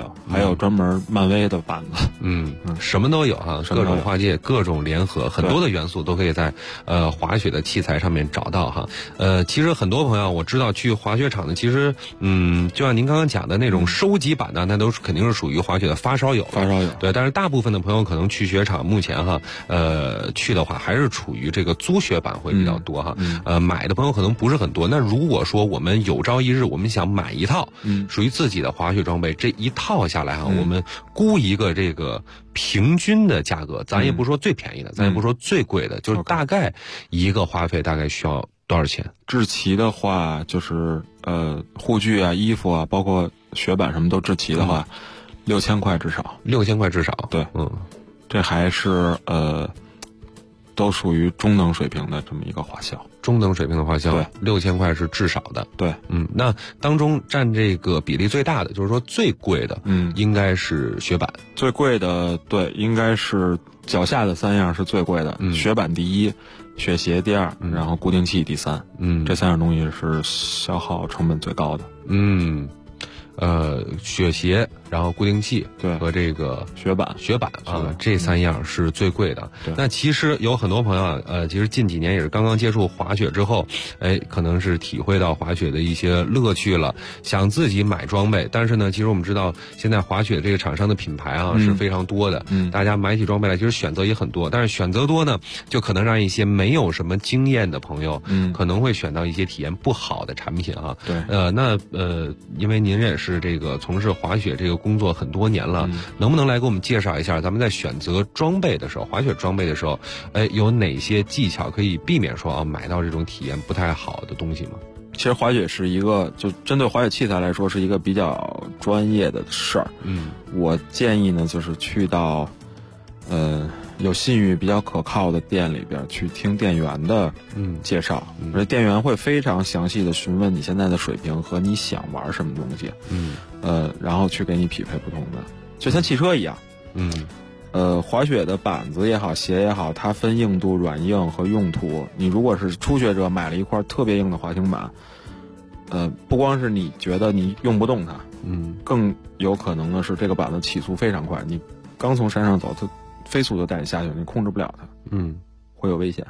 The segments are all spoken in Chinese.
有，还有专门漫威的板子， 什么都有啊，各种跨界，各种联合，很多的元素都可以在滑雪的器材上面找到哈。其实很多朋友我知道去滑雪场的，其实就像您刚刚讲的那种收集版的，那都是肯定是属于滑雪的发烧友，对。但是大部分的朋友可能去雪场，目前哈去的话还是处于这个租雪板会比较多哈。买的朋友可能不是很多。那如果说我们有朝一日我们想买一套属于自己的滑雪装备，这一套下来哈，我们估一个这个平均的价格，咱也不说最便宜的，咱也不说最贵的，就是大概一个花费大概需要多少钱？ 制齐的话，就是护具啊、衣服啊，包括雪板什么都制齐的话，6000块至少。 6000块至少， 对，这还是都属于中等水平的这么一个花销。 中等水平的花销，对，6000块是至少的。 对， 那当中占这个比例最大的，就是说最贵的，应该是雪板。 最贵的，对，应该是脚下的3样是最贵的，雪板第一，雪鞋第二，然后固定器第三。这3样东西是消耗成本最高的。 雪鞋，然后固定器， 对， 和这个雪板啊，这3样是最贵的。那其实有很多朋友其实近几年也是刚刚接触滑雪之后，可能是体会到滑雪的一些乐趣了，想自己买装备。但是呢，其实我们知道现在滑雪这个厂商的品牌是非常多的，大家买起装备来其实选择也很多，但是选择多呢，就可能让一些没有什么经验的朋友，可能会选到一些体验不好的产品啊。 对， 因为您也是这个从事滑雪这个工作很多年了，能不能来给我们介绍一下，咱们在选择装备的时候，滑雪装备的时候，有哪些技巧可以避免说买到这种体验不太好的东西吗？ 其实滑雪是一个，就针对滑雪器材来说是一个比较专业的事儿。我建议呢，就是去到有信誉比较可靠的店里边去听店员的介绍，而店员会非常详细的询问你现在的水平和你想玩什么东西，然后去给你匹配不同的，就像汽车一样，滑雪的板子也好，鞋也好，它分硬度、软硬和用途。你如果是初学者买了一块特别硬的滑行板，不光是你觉得你用不动它，更有可能的是这个板子起速非常快，你刚从山上走，它飞速就带你下去，你控制不了它，会有危险。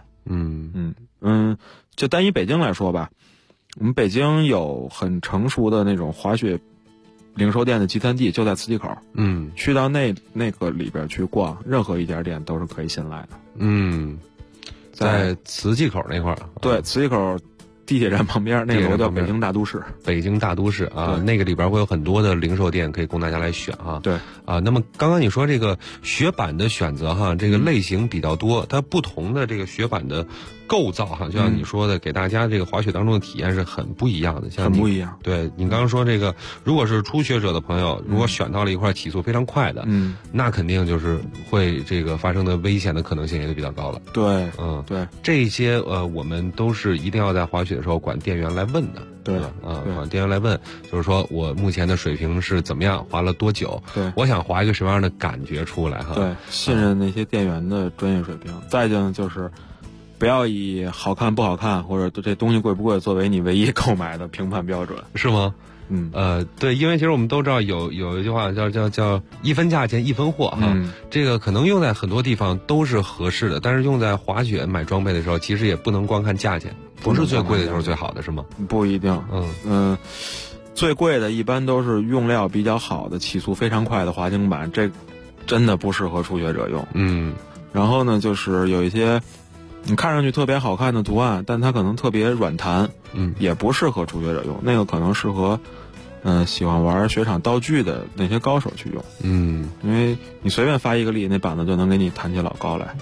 就单以北京来说吧，我们北京有很成熟的那种滑雪零售店的集散地，就在磁器口。去到那个里边去逛，任何一家店都是可以信赖的。 在磁器口那块儿， 对，磁器口地铁站旁边那个楼叫北京大都市。 北京大都市啊，那个里边会有很多的零售店可以供大家来选哈。 对啊，那么刚刚你说这个雪板的选择哈，这个类型比较多，它不同的这个雪板的构造哈，就像你说的，给大家这个滑雪当中的体验是很不一样的。像很不一样。 对你刚刚说这个，如果是初学者的朋友，如果选到了一块起速非常快的，那肯定就是会这个发生的危险的可能性也就比较高了。 对，对， 这些我们都是一定要在滑雪的时候管店员来问的。 对管店员来问，就是说我目前的水平是怎么样，滑了多久？ 对， 我想滑一个什么样的感觉出来哈？ 对，信任那些店员的专业水平。再就是不要以好看不好看或者这东西贵不贵作为你唯一购买的评判标准， 是吗？对，因为其实我们都知道有一句话叫一分价钱一分货哈，这个可能用在很多地方都是合适的，但是用在滑雪买装备的时候，其实也不能光看价钱，不是最贵的就是最好的，是吗？ 不一定，最贵的一般都是用料比较好的、起速非常快的滑行板，这真的不适合初学者用。然后呢，就是有一些你看上去特别好看的图案，但它可能特别软弹，也不适合初学者用，那个可能适合喜欢玩雪场道具的那些高手去用。因为你随便发一个力，那板子就能给你弹起老高来。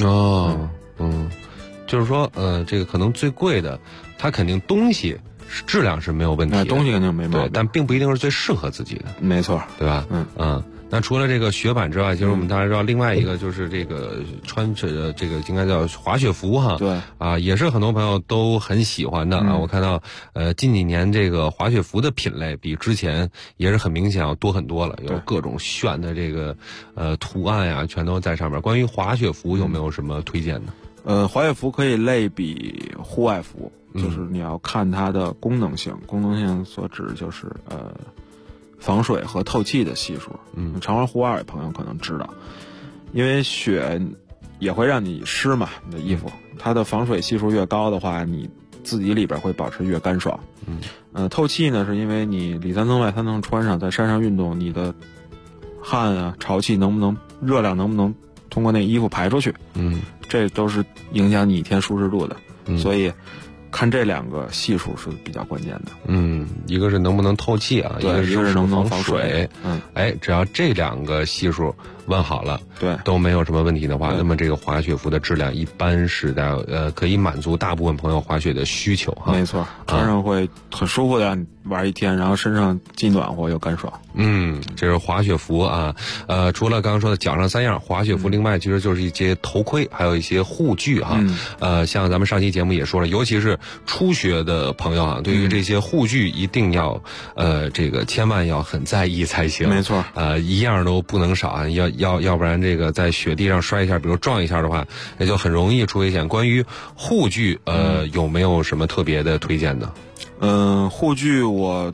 就是说这个可能最贵的，它肯定东西质量是没有问题的， 东西肯定没毛病， 对，但并不一定是最适合自己的。 没错， 对吧？那除了这个雪板之外，其实我们大家知道另外一个就是这个穿着这个应该叫滑雪服哈。 对啊，也是很多朋友都很喜欢的啊。我看到近几年这个滑雪服的品类比之前也是很明显要多很多了，有各种炫的这个图案呀，全都在上面。关于滑雪服有没有什么推荐的？ 滑雪服可以类比户外服，就是你要看它的功能性。功能性所指就是防水和透气的系数。常玩户外的朋友可能知道，因为雪也会让你湿嘛，你的衣服它的防水系数越高的话，你自己里边会保持越干爽。透气呢，是因为你里3层外3层穿上，在山上运动，你的汗啊、潮气热量能不能通过那衣服排出去？这都是影响你一天舒适度的。所以看这2个系数是比较关键的。 一个是能不能透气啊，一个是能不能防水。只要这2个系数问好了， 对， 都没有什么问题的话，那么这个滑雪服的质量一般是在可以满足大部分朋友滑雪的需求哈。 没错，穿上会很舒服的玩一天，然后身上既暖和又干爽。 这是滑雪服啊。除了刚刚说的脚上3样滑雪服，另外其实就是一些头盔，还有一些护具哈。像咱们上期节目也说了，尤其是初学的朋友啊，对于这些护具一定要这个千万要很在意才行。 没错， 一样都不能少啊，要不然这个在雪地上摔一下，比如撞一下的话，也就很容易出危险。关于护具，有没有什么特别的推荐的？ 护具我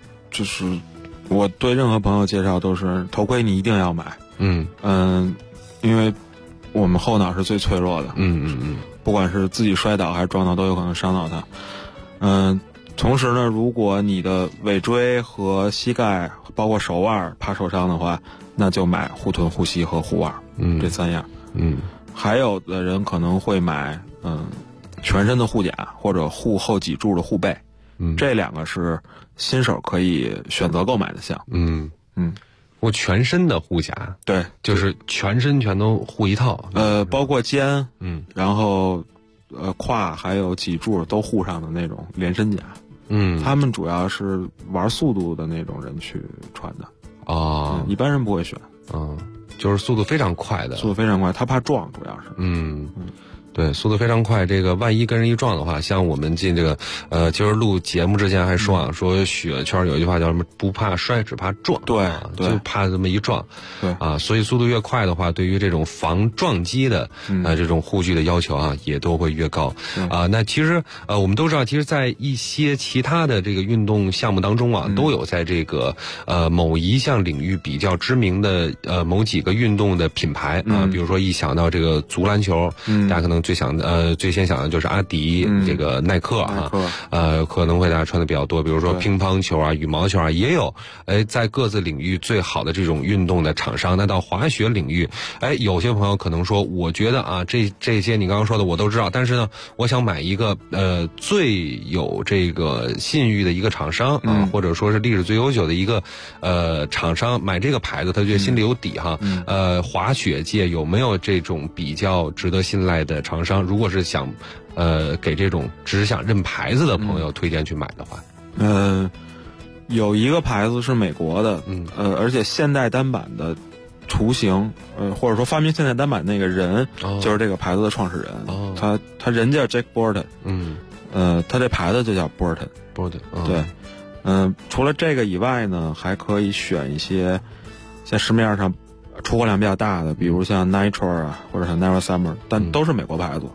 对任何朋友介绍都是头盔你一定要买。因为我们后脑是最脆弱的。不管是自己摔倒还是撞到，都有可能伤到它。同时呢，如果你的尾椎和膝盖包括手腕怕受伤的话，那就买护臀、护膝和护腕。这3样。还有的人可能会买全身的护甲或者护后脊柱的护背。这2个是新手可以选择购买的项。 我全身的护甲， 对， 就是全身全都护一套。 包括肩，然后胯还有脊柱都护上的那种连身甲。他们主要是玩速度的那种人去穿的。一般人不会选。 就是速度非常快的， 速度非常快，他怕撞，主要是。 对，速度非常快。这个万一跟人一撞的话，像我们进这个今儿录节目之前还说说雪圈有一句话叫什么？不怕摔，只怕撞。 对， 就怕这么一撞。 对所以速度越快的话，对于这种防撞击的这种护具的要求啊，也都会越高。那其实我们都知道，其实，在一些其他的这个运动项目当中啊，都有在这个某一项领域比较知名的某几个运动的品牌啊，比如说一想到这个足篮球，大家可能最先想的就是阿迪，这个耐克啊，可能会大家穿的比较多。比如说乒乓球啊、羽毛球啊，也有在各自领域最好的这种运动的厂商。那到滑雪领域，有些朋友可能说，我觉得啊，这些你刚刚说的我都知道，但是呢，我想买一个最有这个信誉的一个厂商啊，或者说是历史最悠久的一个厂商，买这个牌子，他觉得心里有底哈。滑雪界有没有这种比较值得信赖的厂商？如果是想给这种只是想认牌子的朋友推荐去买的话， 有一个牌子是美国的，而且现代单板的雏形，或者说发明现代单板那个人，就是这个牌子的创始人。他人家 Jack Burton，他这牌子就叫 Burton。对，除了这个以外呢，还可以选一些在市面上出货量比较大的，比如像 Nitro 啊，或者像 Never Summer， 但都是美国牌子。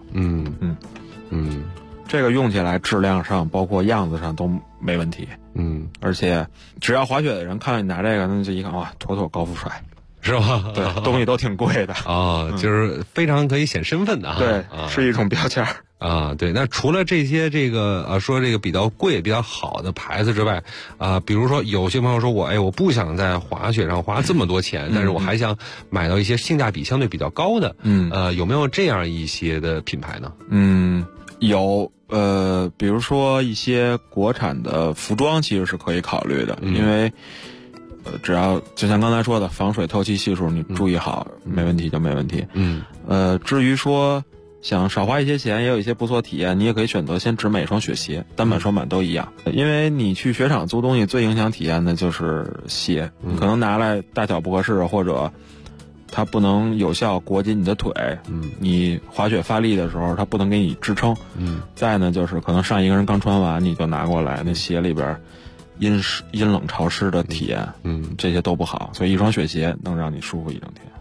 这个用起来质量上包括样子上都没问题。而且只要滑雪的人看到你拿这个，那就一看，哇，妥妥高富帅， 是吧？ 对，东西都挺贵的就是非常可以显身份的。 对，是一种标签对。那除了这些说这个比较贵比较好的牌子之外比如说有些朋友说我不想在滑雪上花这么多钱，但是我还想买到一些性价比相对比较高的，有没有这样一些的品牌呢？ 有，比如说一些国产的服装其实是可以考虑的，因为只要就像刚才说的防水透气系数你注意好，没问题就没问题。至于说想少花一些钱也有一些不错体验，你也可以选择先只买一双雪鞋，单板双板都一样。因为你去雪场租东西最影响体验的就是鞋，可能拿来大小不合适，或者它不能有效裹紧你的腿，你滑雪发力的时候它不能给你支撑，再呢就是可能上一个人刚穿完你就拿过来，那鞋里边阴冷潮湿的体验，这些都不好，所以一双雪鞋能让你舒服一整天。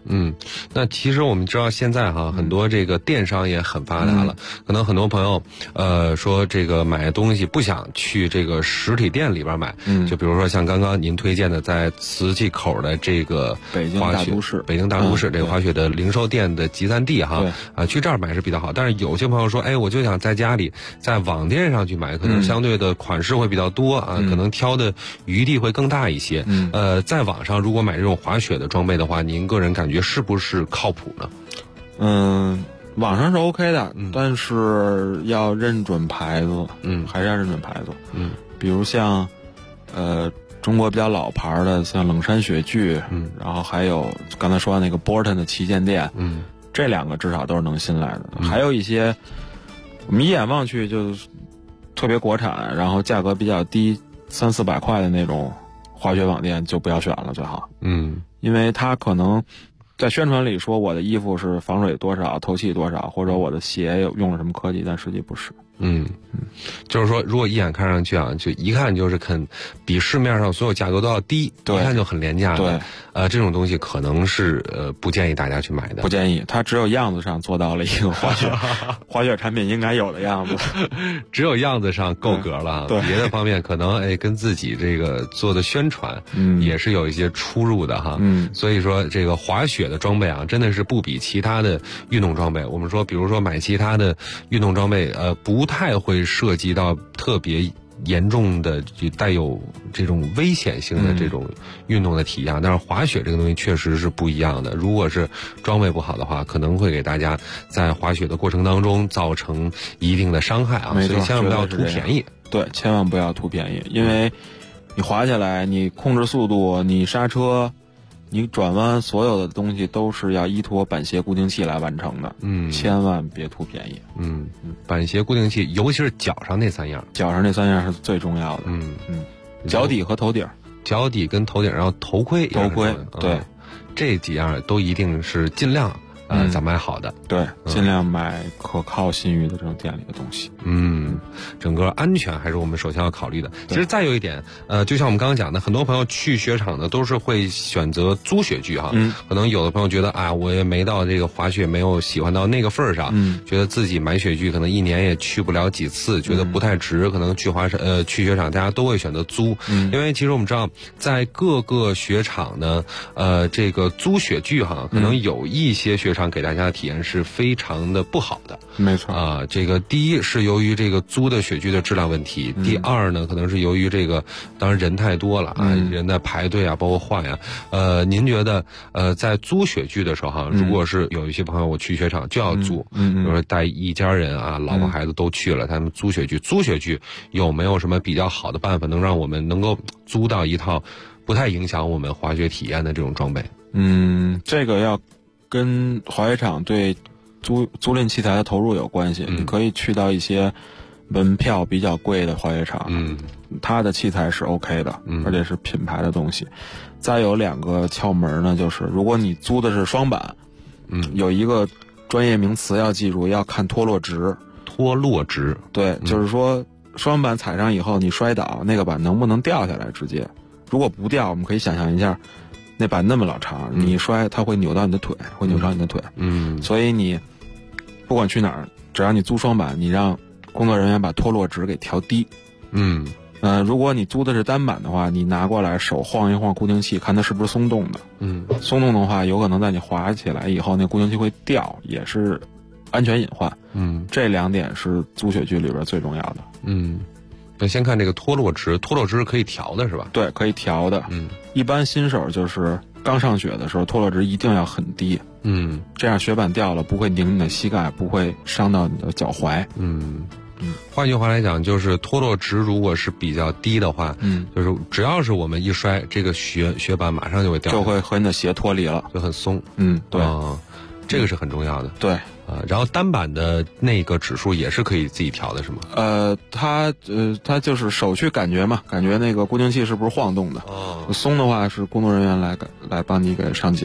那其实我们知道现在很多这个电商也很发达了，可能很多朋友说这个买东西不想去这个实体店里边买，就比如说像刚刚您推荐的在磁器口的这个北京大都市这个滑雪的零售店的集散地去这儿买是比较好。但是有些朋友说，我就想在家里在网店上去买，可能相对的款式会比较多可能挑的余地会更大一些。在网上如果买这种滑雪的装备的话，您个人感觉是不是靠谱呢？ 网上是 OK 的，但是要认准牌子，还是要认准牌子。比如像中国比较老牌的，像冷山雪具，然后还有刚才说的那个 Borton 的旗舰店，这两个至少都是能信赖的。还有一些我们一眼望去就特别国产，然后价格比较低，300-400块的那种滑雪网店就不要选了，最好。因为它可能在宣传里说我的衣服是防水多少、透气多少，或者我的鞋用了什么科技，但实际不是。 就是说，如果一眼看上去就一看就是比市面上所有价格都要低，一看就很廉价的。这种东西可能是不建议大家去买的。 不建议，它只有样子上做到了一个滑雪产品应该有的样子， 只有样子上够格了。别的方面可能跟自己这个做的宣传也是有一些出入的所以说这个滑雪的装备真的是不比其他的运动装备。我们说，比如说买其他的运动装备，不太会涉及到特别严重的就带有这种危险性的这种运动的体验，但是滑雪这个东西确实是不一样的。如果是装备不好的话，可能会给大家在滑雪的过程当中造成一定的伤害所以千万不要图便宜。 对，千万不要图便宜，因为你滑下来，你控制速度，你刹车，你转弯，所有的东西都是要依托板鞋固定器来完成的。千万别图便宜。 板鞋固定器，尤其是脚上那3样， 脚上那3样是最重要的。脚底和头顶， 脚底跟头顶，然后头盔， 对， 这几样都一定是尽量咱买好的。 对，尽量买可靠信誉的这种店里的东西。 整个安全还是我们首先要考虑的。其实再有一点，就像我们刚刚讲的，很多朋友去雪场呢都是会选择租雪具可能有的朋友觉得我也没到这个滑雪没有喜欢到那个份儿上，觉得自己买雪具可能一年也去不了几次，觉得不太值，可能去雪场大家都会选择租。因为其实我们知道，在各个雪场呢，这个租雪具可能有一些雪场给大家的体验是非常的不好的。 没错这个第一是由于这个租的雪具的质量问题，第二呢可能是由于这个当然人太多了人在排队包括换您觉得在租雪具的时候如果是有一些朋友我去雪场就要租，比如说带一家人老婆孩子都去了，他们租雪具有没有什么比较好的办法能让我们能够租到一套不太影响我们滑雪体验的这种装备？ 这个要跟滑雪场对租赁器材的投入有关系。你可以去到一些门票比较贵的滑雪场，它的器材是 OK 的，而且是品牌的东西。再有2个窍门呢，就是如果你租的是双板，有一个专业名词要记住，要看脱落值。 脱落值， 对，就是说双板踩上以后你摔倒，那个板能不能掉下来直接？如果不掉，我们可以想象一下，那板那么老长，你摔它会扭到你的腿，会扭伤你的腿。所以你不管去哪儿，只要你租双板，你让工作人员把脱落值给调低。如果你租的是单板的话，你拿过来手晃一晃固定器，看它是不是松动的。松动的话，有可能在你滑起来以后，那固定器会掉，也是安全隐患。这2点是租雪具里边最重要的。 那先看这个脱落值可以调的是吧？ 对，可以调的。一般新手就是刚上雪的时候，脱落值一定要很低。这样雪板掉了不会拧你的膝盖，不会伤到你的脚踝。 换句话来讲，就是脱落值如果是比较低的话，就是只要是我们一摔，这个雪板马上就会掉， 就会和你的鞋脱离了， 就很松。 对， 这个是很重要的。 对。 然后单板的那个指数也是可以自己调的，是吗？ 它就是手去感觉嘛，感觉那个固定器是不是晃动的。松的话是工作人员来帮你给上紧。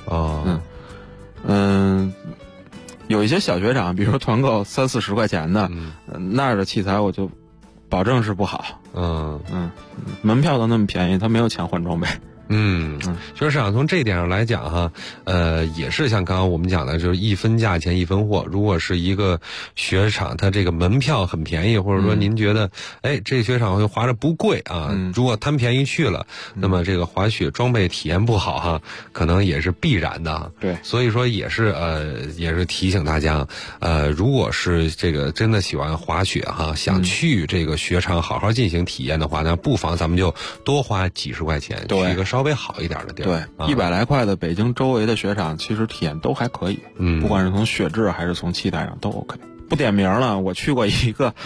有一些小雪场，比如说团购30-40块钱的，那儿的器材我就保证是不好。门票都那么便宜，他没有钱换装备。 其实市场从这一点上来讲哈，也是像刚刚我们讲的，就是一分价钱一分货。如果是一个雪场，它这个门票很便宜，或者说您觉得，这个雪场会滑着不贵啊，如果贪便宜去了，那么这个滑雪装备体验不好哈，可能也是必然的。 对， 所以说也是提醒大家，如果是这个真的喜欢滑雪哈，想去这个雪场好好进行体验的话，那不妨咱们就多花几十块钱去一个稍微好一点的地儿。 对，100来块的北京周围的雪场，其实体验都还可以。不管是从雪质还是从气态上都 OK。不点名了，我去过一个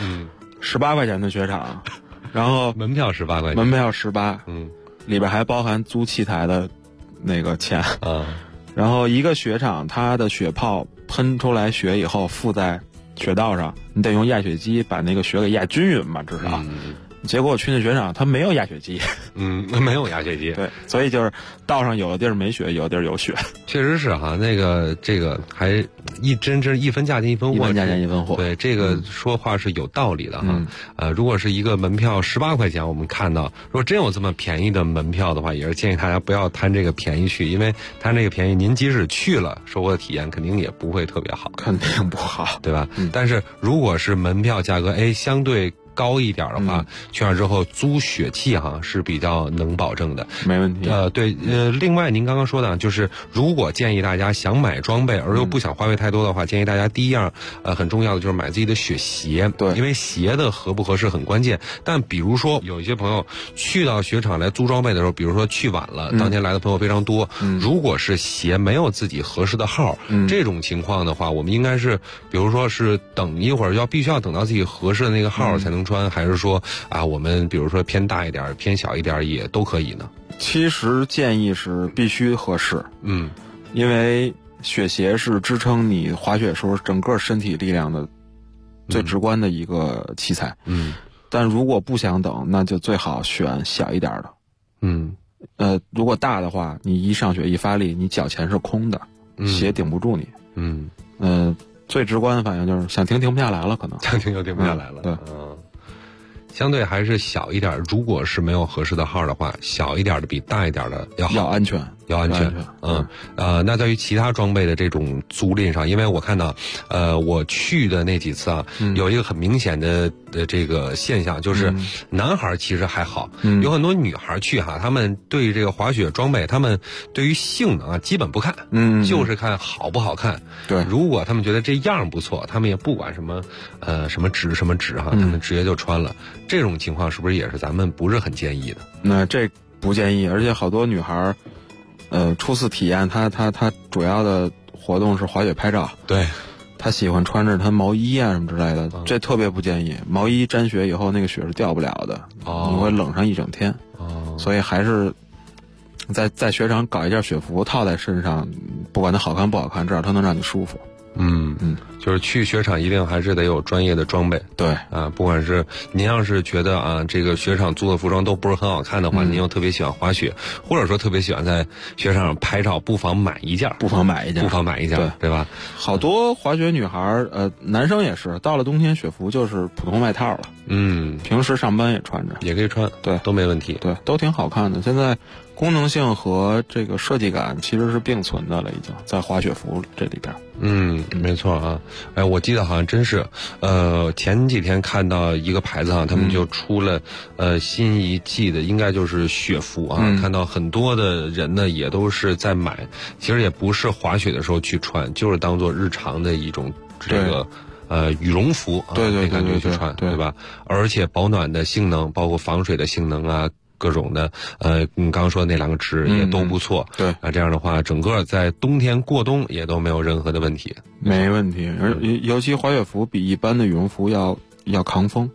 18块钱的雪场，然后门票18块钱， 门票18，里边还包含租器材的那个钱啊。然后一个雪场，它的雪泡喷出来雪以后附在雪道上，你得用压雪机把那个雪给压均匀嘛，至少。结果我去那雪场，它没有压雪机。 没有压雪机。 对，所以就是道上有的地儿没雪，有的地儿有雪。 确实是哈，这个还真一分价钱一分货。 一分价钱一分货。 对，这个说话是有道理的哈。如果是一个门票18块钱，我们看到，如果真有这么便宜的门票的话，也是建议大家不要贪这个便宜去，因为贪这个便宜，您即使去了，收获的体验肯定也不会特别好。 肯定不好， 对吧？但是如果是门票价格相对高一点的话，去那之后租雪器是比较能保证的， 没问题。 对，另外您刚刚说的就是如果建议大家想买装备而又不想花费太多的话，建议大家第一样很重要的就是买自己的雪鞋。 对， 因为鞋的合不合适很关键。但比如说有一些朋友去到雪场来租装备的时候，比如说去晚了，当天来的朋友非常多，如果是鞋没有自己合适的号，这种情况的话，我们应该是比如说是等一会儿必须要等到自己合适的那个号才能穿，还是说我们比如说偏大一点偏小一点也都可以呢？ 其实建议是必须合适，因为雪鞋是支撑你滑雪时候整个身体力量的最直观的一个器材。但如果不想等，那就最好选小一点的。如果大的话，你一上雪一发力，你脚前是空的，鞋顶不住你。最直观的反应就是想停不下来了，可能想停就停不下来了。 对， 相对还是小一点，如果是没有合适的号的话，小一点的比大一点的要好， 要安全。 那在于其他装备的这种租赁上，因为我看到，我去的那几次有一个很明显的这个现象，就是男孩其实还好，有很多女孩去他们对于这个滑雪装备，他们对于性能基本不看，就是看好不好看。 对， 如果他们觉得这样不错，他们也不管什么什么纸他们直接就穿了。这种情况是不是也是咱们不是很建议的？ 那这不建议，而且好多女孩初次体验，她主要的活动是滑雪拍照。 对， 她喜欢穿着她毛衣什么之类的，这特别不建议。毛衣沾雪以后，那个雪是掉不了的，你会冷上一整天。所以还是在雪场搞一件雪服套在身上，不管它好看不好看，至少它能让你舒服。 就是去雪场一定还是得有专业的装备。 对不管是您要是觉得这个雪场租的服装都不是很好看的话，您又特别喜欢滑雪，或者说特别喜欢在雪场拍照，不妨买一件，对吧？ 好多滑雪女孩男生也是，到了冬天雪服就是普通外套了。平时上班也穿着， 也可以穿， 对， 都没问题， 对，都挺好看的。现在功能性和这个设计感其实是并存的了，已经在滑雪服这里边。 没错我记得好像真是，前几天看到一个牌子他们就出了新一季的，应该就是雪服看到很多的人呢也都是在买，其实也不是滑雪的时候去穿，就是当做日常的一种这个羽绒服对感觉去穿，对吧？而且保暖的性能，包括防水的性能各种的你刚刚说的那两个值也都不错。 对这样的话整个在冬天过冬也都没有任何的问题。 没问题，而尤其滑雪服比一般的羽绒服要抗风。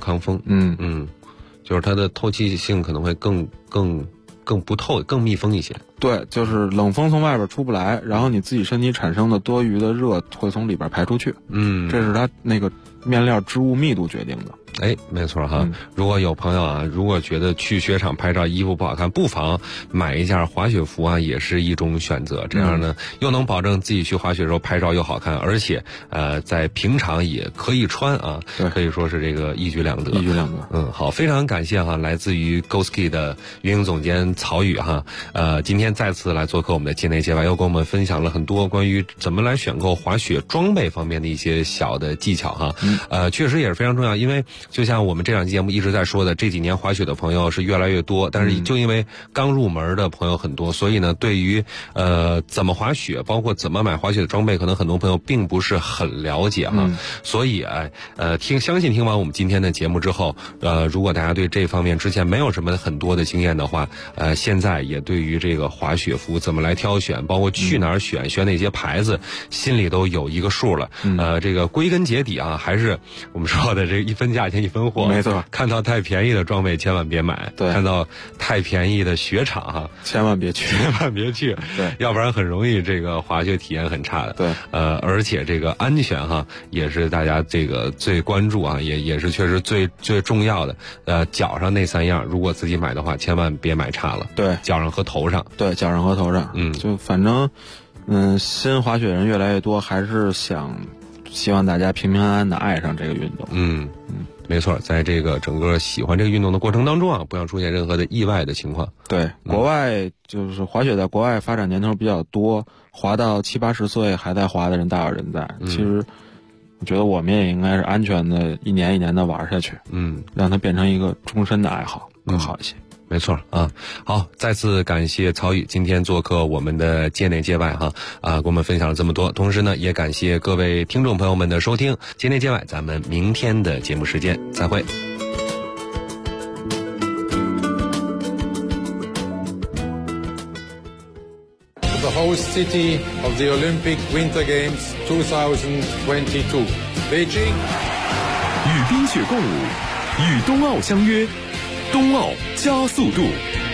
就是它的透气性可能会更不透，更密封一些。 对，就是冷风从外边出不来，然后你自己身体产生的多余的热会从里边排出去。这是它那个面料织物密度决定的。 没错哈。如果有朋友啊，如果觉得去雪场拍照衣服不好看，不妨买一件滑雪服啊，也是一种选择。这样呢，又能保证自己去滑雪的时候拍照又好看，而且在平常也可以穿啊，可以说是这个一举两得。好，非常感谢哈，来自于 GoSki 的运营总监曹宇哈，今天再次来做客我们的界内界外，又跟我们分享了很多关于怎么来选购滑雪装备方面的一些小的技巧哈。确实也是非常重要，因为就像我们这两期节目一直在说的，这几年滑雪的朋友是越来越多，但是就因为刚入门的朋友很多，所以呢，对于怎么滑雪，包括怎么买滑雪的装备，可能很多朋友并不是很了解哈。所以相信听完我们今天的节目之后，如果大家对这方面之前没有什么很多的经验的话，现在也对于这个滑雪服怎么来挑选，包括去哪儿选哪些牌子，心里都有一个数了。这个归根结底啊，还是我们说的这一分价钱一分货。 没错， 看到太便宜的装备千万别买，看到太便宜的雪场哈， 千万别去， 对，要不然很容易这个滑雪体验很差的。 对， 而且这个安全哈也是大家这个最关注啊，也是确实最重要的。脚上那3样，如果自己买的话，千万别买差了。 对， 脚上和头上。 对，脚上和头上。就反正新滑雪人越来越多，还是希望大家平平安安的爱上这个运动。 没错，在这个整个喜欢这个运动的过程当中啊，不要出现任何的意外的情况。 对，国外就是滑雪在国外发展年头比较多，滑到70、80岁还在滑的人大有人在。其实我觉得我们也应该是安全的一年一年的玩下去，让它变成一个终身的爱好更好一些。 没错啊，好，再次感谢曹宇今天做客我们的界内界外哈，给我们分享了这么多，同时呢，也感谢各位听众朋友们的收听，界内界外，咱们明天的节目时间再会。 The host city of the Olympic Winter Games 2022, Beijing. 与冰雪共舞，与冬奥相约。冬奥加速度，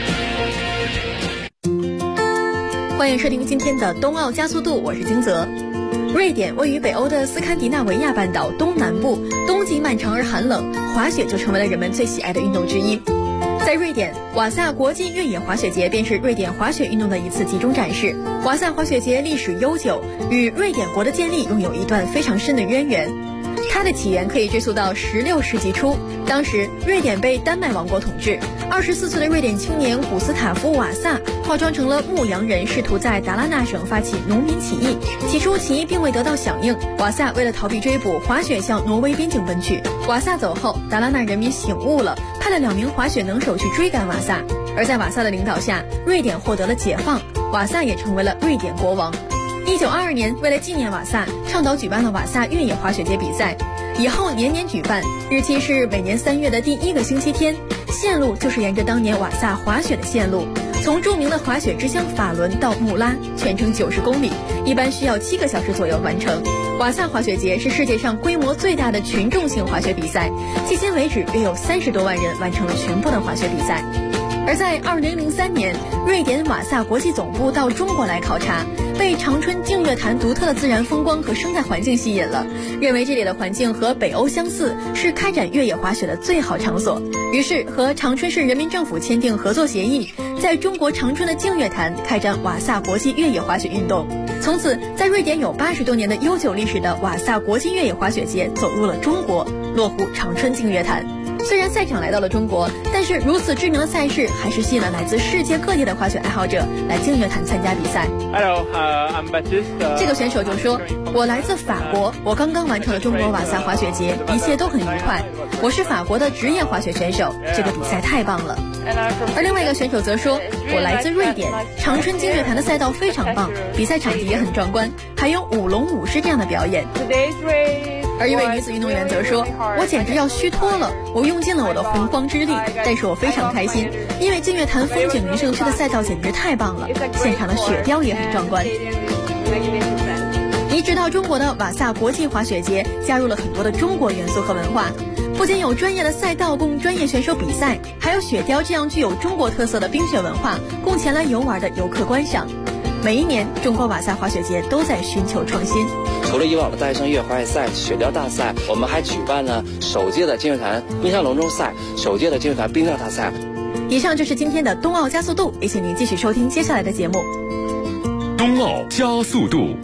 欢迎收听今天的冬奥加速度，我是金泽。瑞典位于北欧的斯堪的纳维亚半岛东南部，冬季漫长而寒冷，滑雪就成为了人们最喜爱的运动之一。在瑞典，瓦萨国际越野滑雪节便是瑞典滑雪运动的一次集中展示。瓦萨滑雪节历史悠久，与瑞典国的建立拥有一段非常深的渊源。它的起源可以追溯到16世纪初，当时瑞典被丹麦王国统治。24岁的瑞典青年古斯塔夫·瓦萨化妆成了牧羊人，试图在达拉纳省发起农民起义。起初起义并未得到响应，瓦萨为了逃避追捕，滑雪向挪威边境奔去。瓦萨走后，达拉纳人民醒悟了，派了2名滑雪能手去追赶瓦萨。而在瓦萨的领导下，瑞典获得了解放，瓦萨也成为了瑞典国王。1922年，为了纪念瓦萨，倡导举办了瓦萨越野滑雪节比赛，以后年年举办，日期是每年3月的第1个星期天，线路就是沿着当年瓦萨滑雪的线路，从著名的滑雪之乡法伦到穆拉，全程90公里，一般需要7个小时左右完成。瓦萨滑雪节是世界上规模最大的群众性滑雪比赛，迄今为止约有30多万人完成了全部的滑雪比赛。而在2003年，瑞典瓦萨国际总部到中国来考察，被长春净月潭独特的自然风光和生态环境吸引了，认为这里的环境和北欧相似，是开展越野滑雪的最好场所。于是和长春市人民政府签订合作协议，在中国长春的净月潭开展瓦萨国际越野滑雪运动。从此，在瑞典有80多年的悠久历史的瓦萨国际越野滑雪节走入了中国，落户长春净月潭。虽然赛场来到了中国，但是如此知名的赛事还是吸引了来自世界各地的滑雪爱好者来净月潭参加比赛。 Hello, I'm Baptiste. 这个选手就说：“我来自法国，我刚刚完成了中国瓦萨滑雪节，一切都很愉快。我是法国的职业滑雪选手，这个比赛太棒了。”而另外一个选手则说：“我来自瑞典，长春净月潭的赛道非常棒，比赛场地也很壮观，还有舞龙舞狮这样的表演。”而一位女子运动员则说：“我简直要虚脱了，我用尽了我的洪荒之力，但是我非常开心，因为净月潭风景名胜区的赛道简直太棒了，现场的雪雕也很壮观。”移植到中国的瓦萨国际滑雪节加入了很多的中国元素和文化，不仅有专业的赛道供专业选手比赛，还有雪雕这样具有中国特色的冰雪文化供前来游玩的游客观赏。 每一年，中国瓦萨滑雪节都在寻求创新。 除了以往的大学生越野滑雪赛、雪雕大赛，我们还举办了首届的金水潭冰上龙舟赛、首届的金水潭冰钓大赛。 以上就是今天的冬奥加速度，也请您继续收听接下来的节目。 冬奥加速度。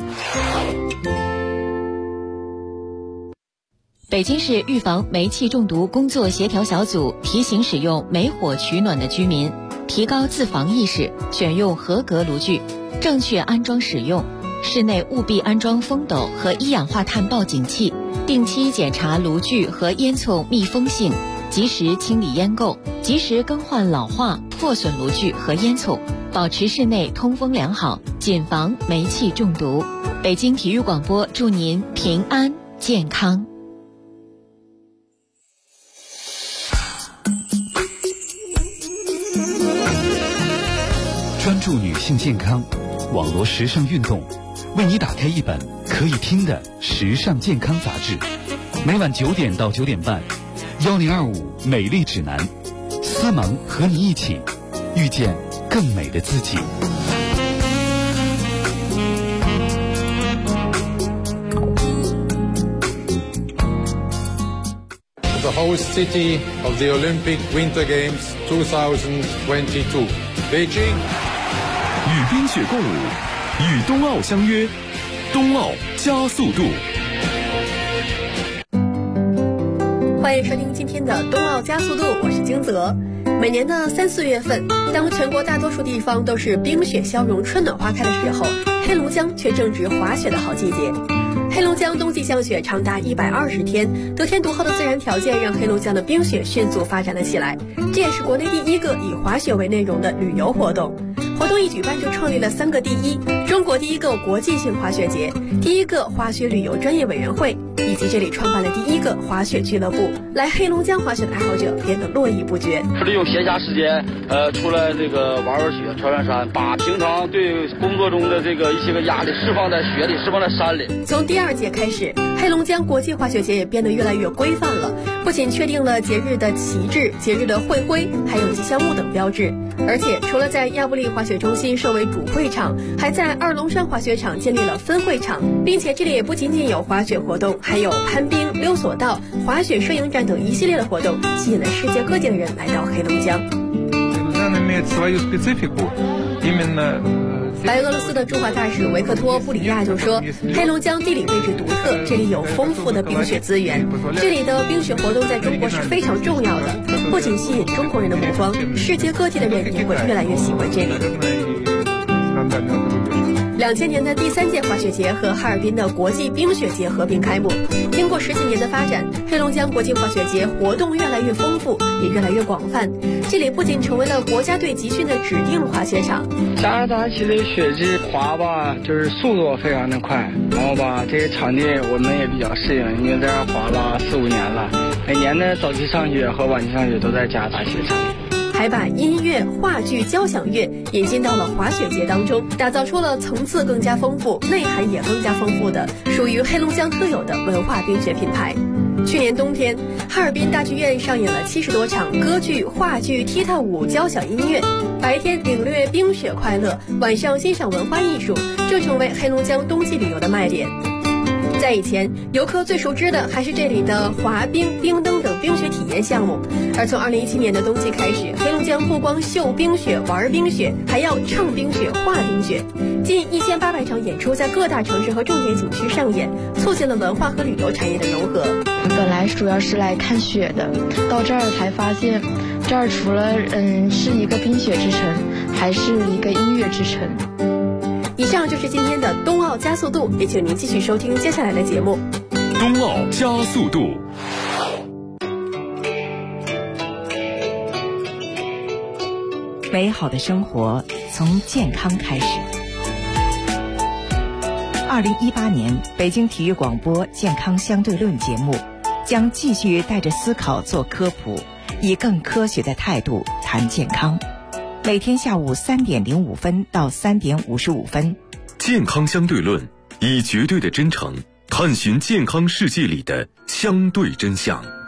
北京市预防煤气中毒工作协调小组提醒使用煤火取暖的居民提高自防意识，选用合格炉具，正确安装使用。室内务必安装风斗和一氧化碳报警器，定期检查炉具和烟囱密封性，及时清理烟垢，及时更换老化、破损炉具和烟囱，保持室内通风良好，谨防煤气中毒。北京体育广播祝您平安健康。 专注女性健康，网络时尚运动，为你打开一本可以听的时尚健康杂志。每晚9点到9点半，1025美丽指南，思萌和你一起遇见更美的自己。 The host city of the Olympic Winter Games 2022, Beijing. 与冰雪共舞，与冬奥相约，冬奥加速度。 欢迎收听今天的冬奥加速度，我是金泽。每年的3、4月份，当全国大多数地方都是冰雪消融、春暖花开的时候，黑龙江却正值滑雪的好季节。黑龙江冬季降雪长达120天，得天独厚的自然条件让黑龙江的冰雪迅速发展了起来，这也是国内第一个以滑雪为内容的旅游活动。活动一举办就创立了3个第一：中国第一个国际性滑雪节，第一个滑雪旅游专业委员会，以及这里创办了第一个滑雪俱乐部。来黑龙江滑雪的爱好者变得络绎不绝。 利用闲暇时间，除了这个玩玩雪、穿穿山，把平常对工作中的这个一些个压力释放在雪里，释放在山里。 从第2届开始，黑龙江国际滑雪节也变得越来越规范了，不仅确定了节日的旗帜、节日的会徽，还有吉祥物等标志。而且除了在亚布力滑雪中心设为主会场，还在二龙山滑雪场建立了分会场，并且这里也不仅仅有滑雪活动，还有攀冰、溜索道、滑雪摄影展等一系列的活动，吸引了世界各地的人来到黑龙江。白俄罗斯的驻华大使维克托·布里亚就说，黑龙江地理位置独特，这里有丰富的冰雪资源，这里的冰雪活动在中国是非常重要的，不仅吸引中国人的目光，世界各地的人也会越来越喜欢这里。2000年的第3届滑雪节和哈尔滨的国际冰雪节合并开幕。经过10几年的发展，黑龙江国际滑雪节活动越来越丰富，也越来越广泛。这里不仅成为了国家队集训的指定滑雪场。 加拿大其实雪季滑吧，就是速度非常的快，然后吧，这些场地我们也比较适应，因为在这儿滑了4、5年了，每年的早期上雪和晚期上雪都在加拿大雪场。 还把音乐、话剧、交响乐引进到了滑雪节当中，打造出了层次更加丰富、内涵也更加丰富的属于黑龙江特有的文化冰雪品牌。去年冬天，哈尔滨大剧院上演了70多场歌剧、话剧、踢踏舞、交响音乐，白天领略冰雪快乐，晚上欣赏文化艺术，这成为黑龙江冬季旅游的卖点。在以前，游客最熟知的还是这里的滑冰、冰灯等冰雪体验项目。而从2017年的冬季开始，黑龙江不光秀冰雪、玩冰雪，还要唱冰雪、画冰雪。近1800场演出在各大城市和重点景区上演，促进了文化和旅游产业的融合。 本来主要是来看雪的，到这儿才发现，这儿除了是一个冰雪之城，还是一个音乐之城。 以上就是今天的冬奥加速度，也请您继续收听接下来的节目。 冬奥加速度。 美好的生活从健康开始。2018年北京体育广播健康相对论节目将继续带着思考做科普，以更科学的态度谈健康。每天下午3点05分到3点55分， 健康相对论，以绝对的真诚探寻健康世界里的相对真相。